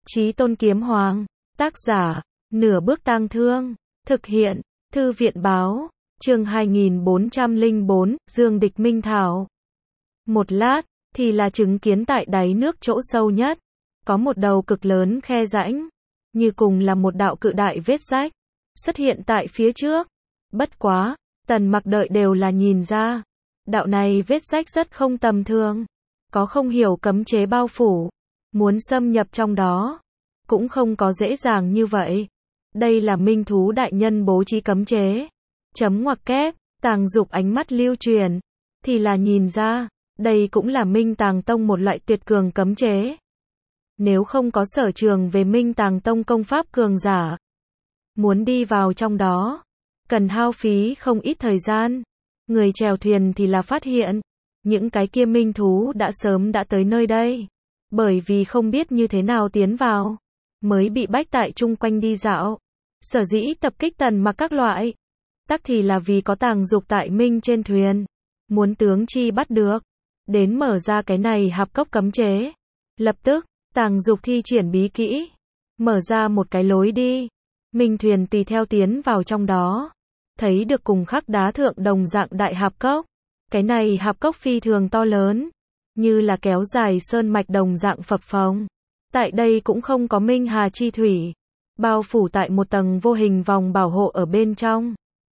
Chí Tôn Kiếm Hoàng. Tác giả, Nửa Bước Tang Thương. Thực hiện, Thư viện báo. Chương 2404, Dương Địch Minh Thảo. Một lát, thì là chứng kiến tại đáy nước chỗ sâu nhất. Có một đầu cực lớn khe rãnh. Như cùng là một đạo cự đại vết rách. Xuất hiện tại phía trước. Bất quá, Tần Mặc đợi đều là nhìn ra. Đạo này vết rách rất không tầm thường. Có không hiểu cấm chế bao phủ. Muốn xâm nhập trong đó. Cũng không có dễ dàng như vậy. Đây là minh thú đại nhân bố trí cấm chế. Chấm ngoặc kép, Tàng Dục ánh mắt lưu truyền. Thì là nhìn ra, đây cũng là Minh Tàng Tông một loại tuyệt cường cấm chế. Nếu không có sở trường về Minh Tàng Tông công pháp cường giả. Muốn đi vào trong đó. Cần hao phí không ít thời gian. Người chèo thuyền thì là phát hiện. Những cái kia minh thú đã sớm đã tới nơi đây. Bởi vì không biết như thế nào tiến vào. Mới bị bách tại chung quanh đi dạo. Sở dĩ tập kích Tần Mặc các loại. Tắc thì là vì có Tàng Dục tại Minh trên thuyền. Muốn tướng chi bắt được. Đến mở ra cái này hạp cốc cấm chế. Lập tức, Tàng Dục thi triển bí kỹ. Mở ra một cái lối đi. Minh thuyền tùy theo tiến vào trong đó. Thấy được cùng khắc đá thượng đồng dạng đại hạp cốc. Cái này hạp cốc phi thường to lớn. Như là kéo dài sơn mạch đồng dạng phập phồng. Tại đây cũng không có minh hà chi thủy. Bao phủ tại một tầng vô hình vòng bảo hộ ở bên trong.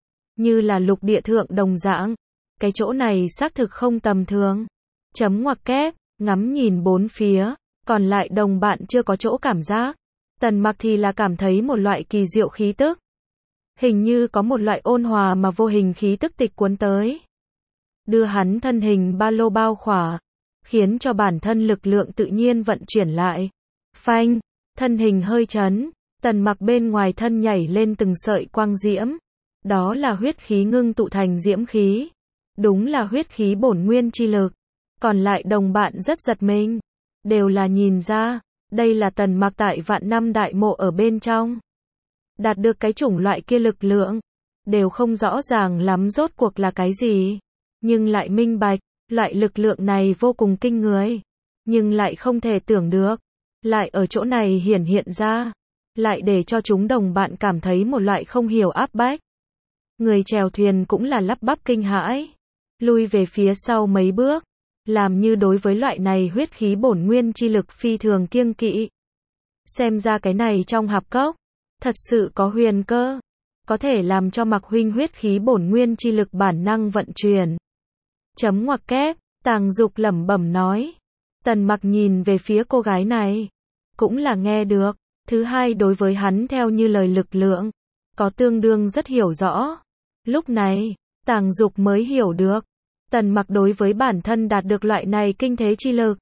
Như là lục địa thượng đồng dạng. Cái chỗ này xác thực không tầm thường. Chấm ngoặc kép, ngắm nhìn bốn phía. Còn lại đồng bạn chưa có chỗ cảm giác. Tần Mặc thì là cảm thấy một loại kỳ diệu khí tức. Hình như có một loại ôn hòa mà vô hình khí tức tịch cuốn tới. Đưa hắn thân hình ba lô bao khỏa. Khiến cho bản thân lực lượng tự nhiên vận chuyển lại. Phanh, thân hình hơi chấn. Tần Mặc bên ngoài thân nhảy lên từng sợi quang diễm. Đó là huyết khí ngưng tụ thành diễm khí. Đúng là huyết khí bổn nguyên chi lực. Còn lại đồng bạn rất giật mình. Đều là nhìn ra. Đây là Tần Mặc tại vạn năm đại mộ ở bên trong. Đạt được cái chủng loại kia lực lượng. Đều không rõ ràng lắm rốt cuộc là cái gì. Nhưng lại minh bạch. Loại lực lượng này vô cùng kinh người. Nhưng lại không thể tưởng được. Lại ở chỗ này hiển hiện ra. Lại để cho chúng đồng bạn cảm thấy một loại không hiểu áp bách. Người chèo thuyền cũng là lắp bắp kinh hãi. Lui về phía sau mấy bước. Làm như đối với loại này huyết khí bổn nguyên chi lực phi thường kiêng kỵ. Xem ra cái này trong hạp cốc. Thật sự có huyền cơ. Có thể làm cho Mặc huynh huyết khí bổn nguyên chi lực bản năng vận chuyển. Chấm ngoặc kép, Tàng Dục lẩm bẩm nói. Tần Mặc nhìn về phía cô gái này. Cũng là nghe được. Thứ hai đối với hắn theo như lời lực lượng. Có tương đương rất hiểu rõ. Lúc này, Tàng Dục mới hiểu được. Tần Mặc đối với bản thân đạt được loại này kinh thế chi lực.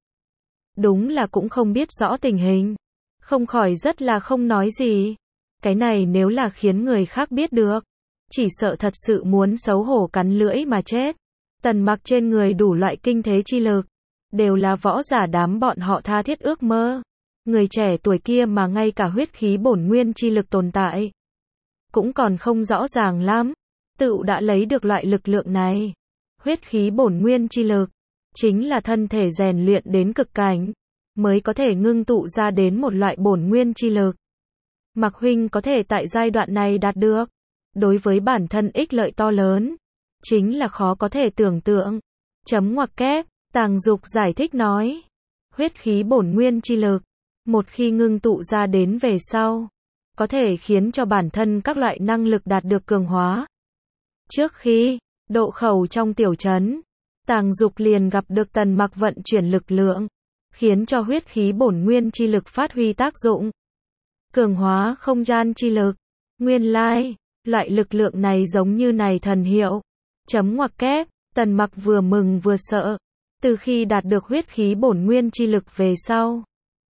Đúng là cũng không biết rõ tình hình. Không khỏi rất là không nói gì. Cái này nếu là khiến người khác biết được. Chỉ sợ thật sự muốn xấu hổ cắn lưỡi mà chết. Tần Mặc trên người đủ loại kinh thế chi lực. Đều là võ giả đám bọn họ tha thiết ước mơ. Người trẻ tuổi kia mà ngay cả huyết khí bổn nguyên chi lực tồn tại. Cũng còn không rõ ràng lắm. Tự đã lấy được loại lực lượng này. Huyết khí bổn nguyên chi lực. Chính là thân thể rèn luyện đến cực cảnh. Mới có thể ngưng tụ ra đến một loại bổn nguyên chi lực. Mặc huynh có thể tại giai đoạn này đạt được. Đối với bản thân ích lợi to lớn. Chính là khó có thể tưởng tượng. Chấm ngoặc kép, Tàng Dục giải thích nói. Huyết khí bổn nguyên chi lực. Một khi ngưng tụ ra đến về sau. Có thể khiến cho bản thân các loại năng lực đạt được cường hóa. Trước khi, độ khẩu trong tiểu trấn. Tàng Dục liền gặp được Tần Mặc vận chuyển lực lượng. Khiến cho huyết khí bổn nguyên chi lực phát huy tác dụng. Cường hóa không gian chi lực. Nguyên lai, loại lực lượng này giống như này thần hiệu. Chấm ngoặc kép, Tần Mặc vừa mừng vừa sợ. Từ khi đạt được huyết khí bổn nguyên chi lực về sau.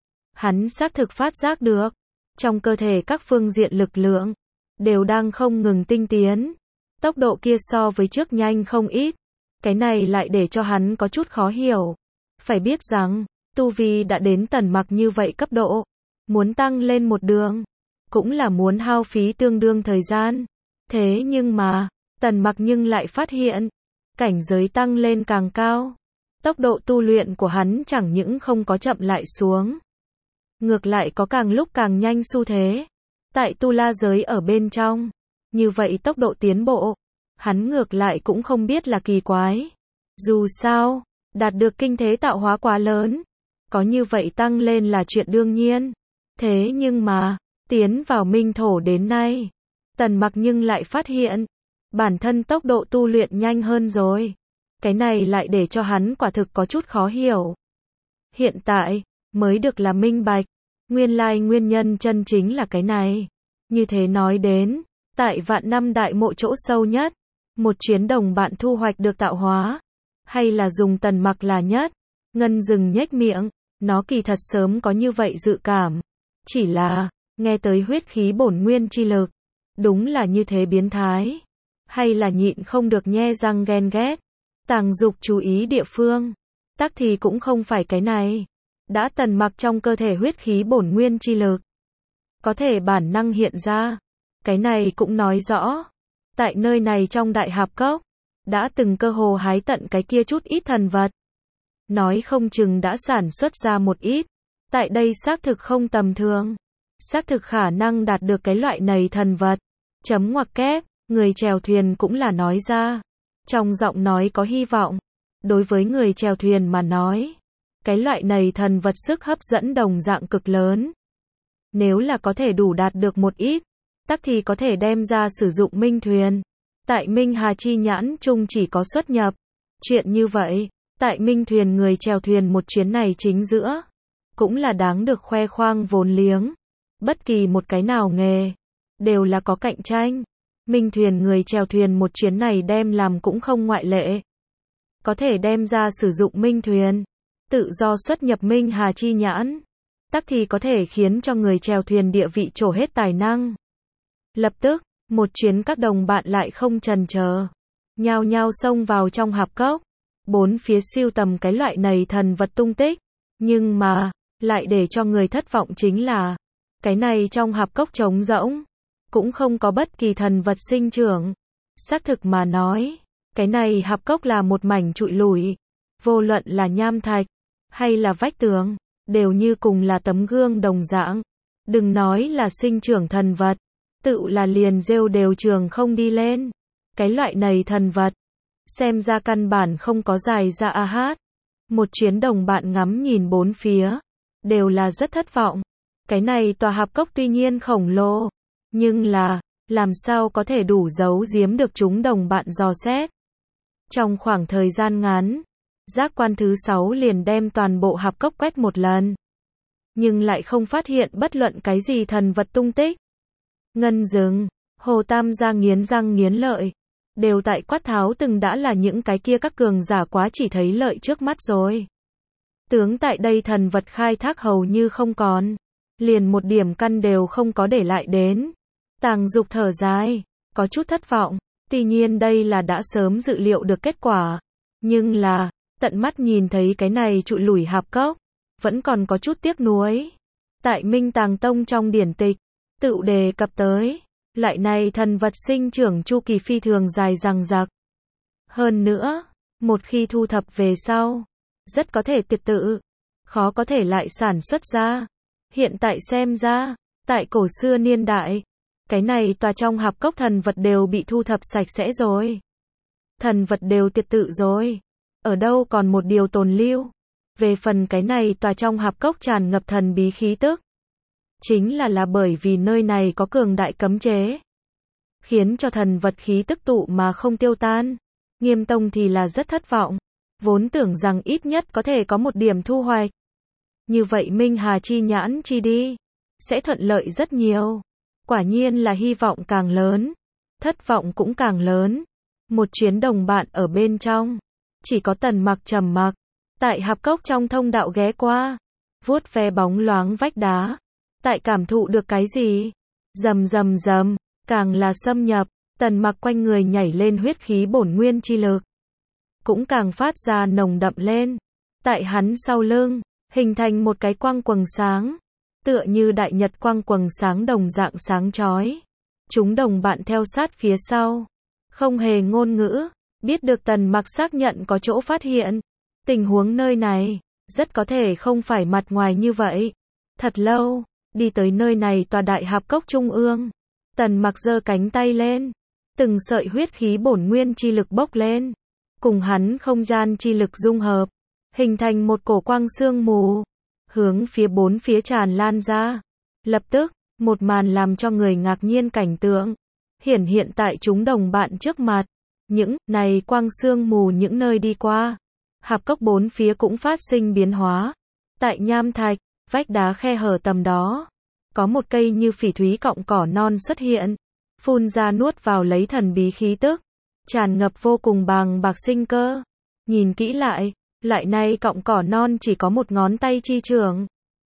Hắn xác thực phát giác được. Trong cơ thể các phương diện lực lượng. Đều đang không ngừng tinh tiến. Tốc độ kia so với trước nhanh không ít. Cái này lại để cho hắn có chút khó hiểu. Phải biết rằng, tu vi đã đến Tần Mặc như vậy cấp độ. Muốn tăng lên một đường. Cũng là muốn hao phí tương đương thời gian. Thế nhưng mà, Tần Mặc nhưng lại phát hiện. Cảnh giới tăng lên càng cao. Tốc độ tu luyện của hắn chẳng những không có chậm lại xuống. ngược lại có càng lúc càng nhanh xu thế. Tại tu la giới ở bên trong, như vậy tốc độ tiến bộ, hắn ngược lại cũng không biết là kỳ quái. Dù sao, đạt được kinh thế tạo hóa quá lớn, có như vậy tăng lên là chuyện đương nhiên. Thế nhưng mà, tiến vào minh thổ đến nay, Tần Mặc nhưng lại phát hiện, bản thân tốc độ tu luyện nhanh hơn rồi. Cái này lại để cho hắn quả thực có chút khó hiểu. Hiện tại, mới được là minh bạch, nguyên lai nguyên nhân chân chính là cái này. Như thế nói đến, tại vạn năm đại mộ chỗ sâu nhất, một chuyến đồng bạn thu hoạch được tạo hóa, hay là dùng Tần Mặc là nhất. Ngân Dừng nhếch miệng, nó kỳ thật sớm có như vậy dự cảm. Chỉ là, nghe tới huyết khí bổn nguyên chi lực, đúng là như thế biến thái. Hay là nhịn không được nhe răng ghen ghét. Tàng Dục chú ý địa phương, tắc thì cũng không phải cái này. Đã Tần Mặc trong cơ thể huyết khí bổn nguyên chi lực, có thể bản năng hiện ra. Cái này cũng nói rõ, tại nơi này trong đại hạp cốc, đã từng cơ hồ hái tận cái kia chút ít thần vật. Nói không chừng đã sản xuất ra một ít. Tại đây xác thực không tầm thường. Xác thực khả năng đạt được cái loại này thần vật. Chấm ngoặc kép, người chèo thuyền cũng là nói ra. Trong giọng nói có hy vọng. Đối với người chèo thuyền mà nói, cái loại này thần vật sức hấp dẫn đồng dạng cực lớn. Nếu là có thể đủ đạt được một ít, tắc thì có thể đem ra sử dụng minh thuyền. Tại Minh Hà chi nhãn chung chỉ có xuất nhập. Chuyện như vậy, tại minh thuyền người chèo thuyền một chuyến này chính giữa, cũng là đáng được khoe khoang vốn liếng. Bất kỳ một cái nào nghề, đều là có cạnh tranh. Minh thuyền người chèo thuyền một chuyến này đem làm cũng không ngoại lệ. Có thể đem ra sử dụng minh thuyền, tự do xuất nhập Minh Hà chi nhãn, tắc thì có thể khiến cho người chèo thuyền địa vị trổ hết tài năng. Lập tức, một chuyến các đồng bạn lại không chần chờ, nhao nhao xông vào trong hạp cốc, bốn phía siêu tầm cái loại này thần vật tung tích. Nhưng mà, lại để cho người thất vọng chính là, cái này trong hạp cốc trống rỗng, cũng không có bất kỳ thần vật sinh trưởng. Xác thực mà nói, cái này hạp cốc là một mảnh trụi lủi, vô luận là nham thạch, hay là vách tường, đều như cùng là tấm gương đồng dạng. Đừng nói là sinh trưởng thần vật, tự là liền rêu đều trường không đi lên. Cái loại này thần vật, xem ra căn bản không có dài ra a hát. Một chuyến đồng bạn ngắm nhìn bốn phía, đều là rất thất vọng. Cái này tòa hạp cốc tuy nhiên khổng lồ, nhưng là, làm sao có thể đủ giấu giếm được chúng đồng bạn dò xét. Trong khoảng thời gian ngắn, giác quan thứ 6 liền đem toàn bộ hạp cốc quét một lần. Nhưng lại không phát hiện bất luận cái gì thần vật tung tích. Ngân Dừng, Hồ Tam gia nghiến răng nghiến lợi, đều tại quát tháo từng đã là những cái kia các cường giả quá chỉ thấy lợi trước mắt rồi. Tướng tại đây thần vật khai thác hầu như không còn, liền một điểm căn đều không có để lại đến. Tàng Dục thở dài, có chút thất vọng, tuy nhiên đây là đã sớm dự liệu được kết quả. Nhưng là, tận mắt nhìn thấy cái này trụi lủi hạp cốc, vẫn còn có chút tiếc nuối. Tại Minh Tàng Tông trong điển tịch, tự đề cập tới, loại này thần vật sinh trưởng chu kỳ phi thường dài dằng dặc. Hơn nữa, một khi thu thập về sau, rất có thể tiệt tự, khó có thể lại sản xuất ra. Hiện tại xem ra, tại cổ xưa niên đại, cái này tòa trong hạp cốc thần vật đều bị thu thập sạch sẽ rồi. Thần vật đều tiệt tự rồi. Ở đâu còn một điều tồn lưu. Về phần cái này tòa trong hạp cốc tràn ngập thần bí khí tức, chính là bởi vì nơi này có cường đại cấm chế, khiến cho thần vật khí tức tụ mà không tiêu tan. Nghiêm Tông thì là rất thất vọng, vốn tưởng rằng ít nhất có thể có một điểm thu hoạch. Như vậy Minh Hà chi nhãn chi đi, sẽ thuận lợi rất nhiều. Quả nhiên là hy vọng càng lớn, thất vọng cũng càng lớn. Một chuyến đồng bạn ở bên trong, chỉ có Tần Mặc trầm mặc, tại hạp cốc trong thông đạo ghé qua, vuốt ve bóng loáng vách đá, tại cảm thụ được cái gì? Rầm rầm rầm, càng là xâm nhập, Tần Mặc quanh người nhảy lên huyết khí bổn nguyên chi lực, cũng càng phát ra nồng đậm lên. Tại hắn sau lưng, hình thành một cái quang quầng sáng, tựa như đại nhật quang quầng sáng đồng dạng sáng chói. Chúng đồng bạn theo sát phía sau, không hề ngôn ngữ, biết được Tần Mặc xác nhận có chỗ phát hiện. Tình huống nơi này, rất có thể không phải mặt ngoài như vậy. Thật lâu, đi tới nơi này tòa đại hạp cốc trung ương. Tần Mặc giơ cánh tay lên. Từng sợi huyết khí bổn nguyên chi lực bốc lên. Cùng hắn không gian chi lực dung hợp. Hình thành một cổ quang sương mù. Hướng phía bốn phía tràn lan ra. Lập tức, một màn làm cho người ngạc nhiên cảnh tượng. Hiện tại chúng đồng bạn trước mặt. Những này quang sương mù những nơi đi qua. Hạp cốc bốn phía cũng phát sinh biến hóa. Tại nham thạch, vách đá khe hở tầm đó. Có một cây như phỉ thúy cọng cỏ non xuất hiện. Phun ra nuốt vào lấy thần bí khí tức. Tràn ngập vô cùng bàng bạc sinh cơ. Nhìn kỹ lại, loại này cọng cỏ non chỉ có một ngón tay chi trường.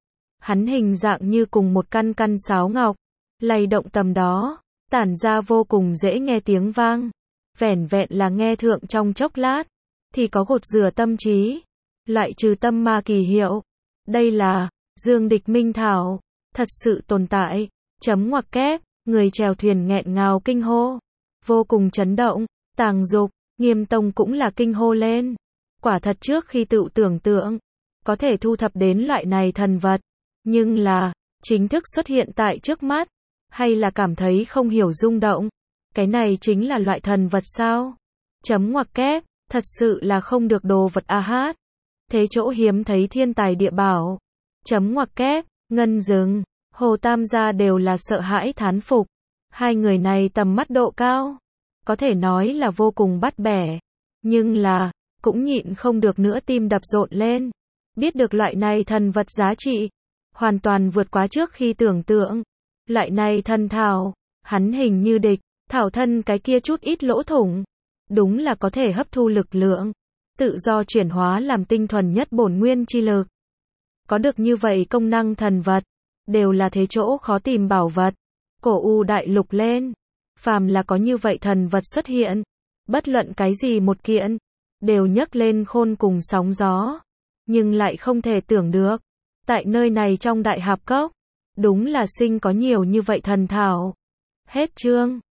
Hắn hình dạng như cùng một căn căn sáo ngọc. Lay động tầm đó, tản ra vô cùng dễ nghe tiếng vang. Vẻn vẹn là nghe thượng trong chốc lát, thì có gột rửa tâm trí. Loại trừ tâm ma kỳ hiệu. Đây là Dương Địch Minh Thảo. Thật sự tồn tại. Chấm ngoặc kép, người chèo thuyền nghẹn ngào kinh hô. Vô cùng chấn động, Tàng Dục, Nghiêm Tông cũng là kinh hô lên. Quả thật trước khi tự tưởng tượng, có thể thu thập đến loại này thần vật. Nhưng là, chính thức xuất hiện tại trước mắt, hay là cảm thấy không hiểu rung động. Cái này chính là loại thần vật sao? Chấm ngoặc kép, thật sự là không được đồ vật a hát. Thế chỗ hiếm thấy thiên tài địa bảo. Chấm ngoặc kép, Ngân Dừng, Hồ Tam gia đều là sợ hãi thán phục. Hai người này tầm mắt độ cao. Có thể nói là vô cùng bắt bẻ. Nhưng là, cũng nhịn không được nữa tim đập rộn lên. Biết được loại này thần vật giá trị. Hoàn toàn vượt quá trước khi tưởng tượng. Loại này thần thảo, hắn hình như địch, thảo thân cái kia chút ít lỗ thủng. Đúng là có thể hấp thu lực lượng. Tự do chuyển hóa làm tinh thuần nhất bổn nguyên chi lực. Có được như vậy công năng thần vật. Đều là thế chỗ khó tìm bảo vật. Cổ U đại lục lên. Phàm là có như vậy thần vật xuất hiện. Bất luận cái gì một kiện. Đều nhấc lên khôn cùng sóng gió. Nhưng lại không thể tưởng được. Tại nơi này trong đại hạp cốc. Đúng là sinh có nhiều như vậy thần thảo. Hết chương.